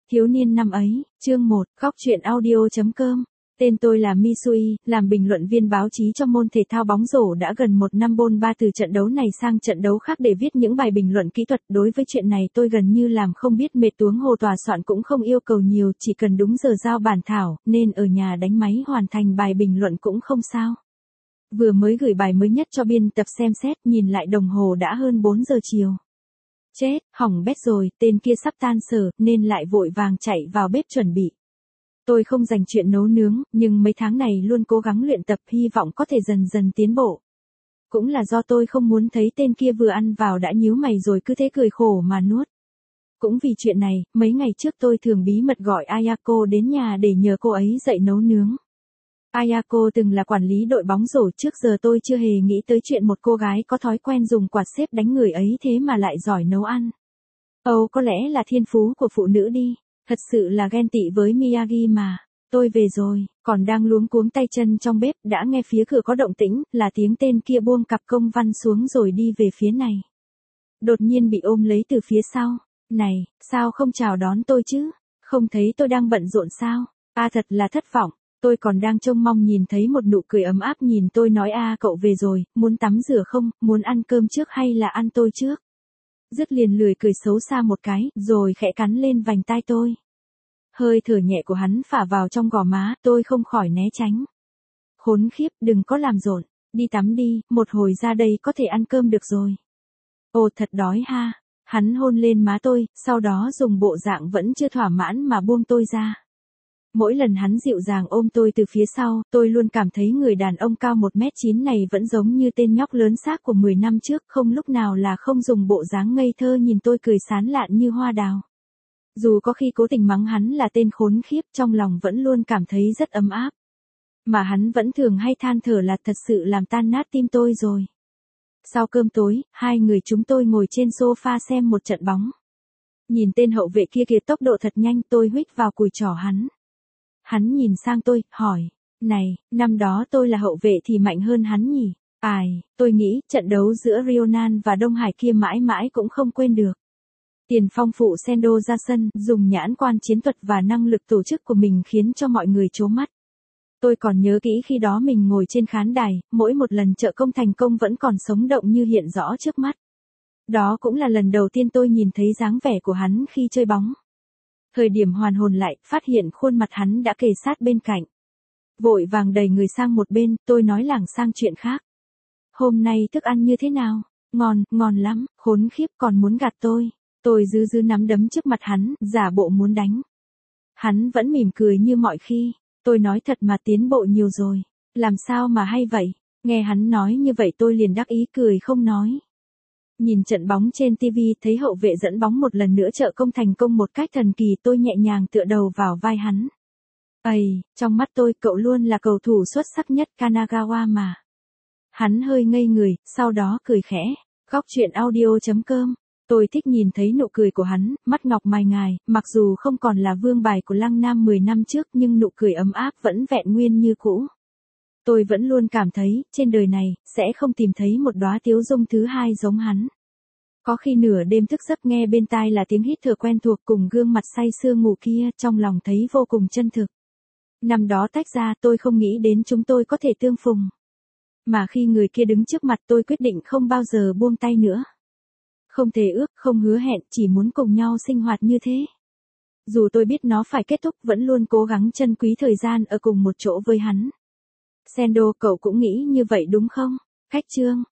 Thiếu niên năm ấy, chương 1, góc truyện audio.com. Tên tôi là Misui, làm bình luận viên báo chí cho môn thể thao bóng rổ đã gần 1 năm bôn ba từ trận đấu này sang trận đấu khác để viết những bài bình luận kỹ thuật. Đối với chuyện này tôi gần như làm không biết mệt, huống hồ tòa soạn cũng không yêu cầu nhiều, chỉ cần đúng giờ giao bản thảo, nên ở nhà đánh máy hoàn thành bài bình luận cũng không sao. Vừa mới gửi bài mới nhất cho biên tập xem xét, nhìn lại đồng hồ đã hơn 4 giờ chiều. Chết, hỏng bét rồi, tên kia sắp tan sở, nên lại vội vàng chạy vào bếp chuẩn bị. Tôi không dành chuyện nấu nướng, nhưng mấy tháng này luôn cố gắng luyện tập, hy vọng có thể dần dần tiến bộ. Cũng là do tôi không muốn thấy tên kia vừa ăn vào đã nhíu mày rồi cứ thế cười khổ mà nuốt. Cũng vì chuyện này, mấy ngày trước tôi thường bí mật gọi Ayako đến nhà để nhờ cô ấy dạy nấu nướng. Ayako từng là quản lý đội bóng rổ, trước giờ tôi chưa hề nghĩ tới chuyện một cô gái có thói quen dùng quạt xếp đánh người ấy thế mà lại giỏi nấu ăn. Có lẽ là thiên phú của phụ nữ đi, thật sự là ghen tị với Miyagi mà. Tôi về rồi, còn đang luống cuống tay chân trong bếp, đã nghe phía cửa có động tĩnh, là tiếng tên kia buông cặp công văn xuống rồi đi về phía này. Đột nhiên bị ôm lấy từ phía sau. Này, sao không chào đón tôi chứ? Không thấy tôi đang bận rộn sao? Thật là thất vọng. Tôi còn đang trông mong nhìn thấy một nụ cười ấm áp nhìn tôi nói cậu về rồi, muốn tắm rửa không, muốn ăn cơm trước hay là ăn tôi trước? Dứt liền lười cười xấu xa một cái, rồi khẽ cắn lên vành tai tôi. Hơi thở nhẹ của hắn phả vào trong gò má, tôi không khỏi né tránh. Khốn khiếp, đừng có làm rộn, đi tắm đi, một hồi ra đây có thể ăn cơm được rồi. Thật đói ha. Hắn hôn lên má tôi, sau đó dùng bộ dạng vẫn chưa thỏa mãn mà buông tôi ra. Mỗi lần hắn dịu dàng ôm tôi từ phía sau, tôi luôn cảm thấy người đàn ông cao 1m9 này vẫn giống như tên nhóc lớn xác của 10 năm trước, không lúc nào là không dùng bộ dáng ngây thơ nhìn tôi cười sán lạn như hoa đào. Dù có khi cố tình mắng hắn là tên khốn khiếp, trong lòng vẫn luôn cảm thấy rất ấm áp. Mà hắn vẫn thường hay than thở là thật sự làm tan nát tim tôi rồi. Sau cơm tối, hai người chúng tôi ngồi trên sofa xem một trận bóng. Nhìn tên hậu vệ kia kìa, tốc độ thật nhanh, tôi huých vào cùi chỏ hắn. Hắn nhìn sang tôi, hỏi, này, năm đó tôi là hậu vệ thì mạnh hơn hắn nhỉ? Tôi nghĩ, trận đấu giữa Rionan và Đông Hải kia mãi mãi cũng không quên được. Tiền phong phụ Sendo ra sân, dùng nhãn quan chiến thuật và năng lực tổ chức của mình khiến cho mọi người trố mắt. Tôi còn nhớ kỹ khi đó mình ngồi trên khán đài, mỗi một lần trợ công thành công vẫn còn sống động như hiện rõ trước mắt. Đó cũng là lần đầu tiên tôi nhìn thấy dáng vẻ của hắn khi chơi bóng. Thời điểm hoàn hồn lại, phát hiện khuôn mặt hắn đã kề sát bên cạnh. Vội vàng đẩy người sang một bên, tôi nói lảng sang chuyện khác. Hôm nay thức ăn như thế nào? Ngon, ngon lắm, khốn khiếp, còn muốn gạt tôi. Tôi giữ nắm đấm trước mặt hắn, giả bộ muốn đánh. Hắn vẫn mỉm cười như mọi khi. Tôi nói thật mà, tiến bộ nhiều rồi. Làm sao mà hay vậy? Nghe hắn nói như vậy tôi liền đắc ý cười không nói. Nhìn trận bóng trên TV, thấy hậu vệ dẫn bóng một lần nữa trợ công thành công một cách thần kỳ, tôi nhẹ nhàng tựa đầu vào vai hắn. Trong mắt tôi cậu luôn là cầu thủ xuất sắc nhất Kanagawa mà. Hắn hơi ngây người, sau đó cười khẽ. Góc truyện audio.com. Tôi thích nhìn thấy nụ cười của hắn, mắt ngọc mày ngài, mặc dù không còn là vương bài của Lăng Nam 10 năm trước nhưng nụ cười ấm áp vẫn vẹn nguyên như cũ. Tôi vẫn luôn cảm thấy, trên đời này, sẽ không tìm thấy một đóa tiếu dung thứ hai giống hắn. Có khi nửa đêm thức giấc nghe bên tai là tiếng hít thở quen thuộc cùng gương mặt say sưa ngủ kia, trong lòng thấy vô cùng chân thực. Năm đó tách ra tôi không nghĩ đến chúng tôi có thể tương phùng. Mà khi người kia đứng trước mặt tôi quyết định không bao giờ buông tay nữa. Không thề ước, không hứa hẹn, chỉ muốn cùng nhau sinh hoạt như thế. Dù tôi biết nó phải kết thúc vẫn luôn cố gắng trân quý thời gian ở cùng một chỗ với hắn. Sendo, cậu cũng nghĩ như vậy đúng không? Khách chương.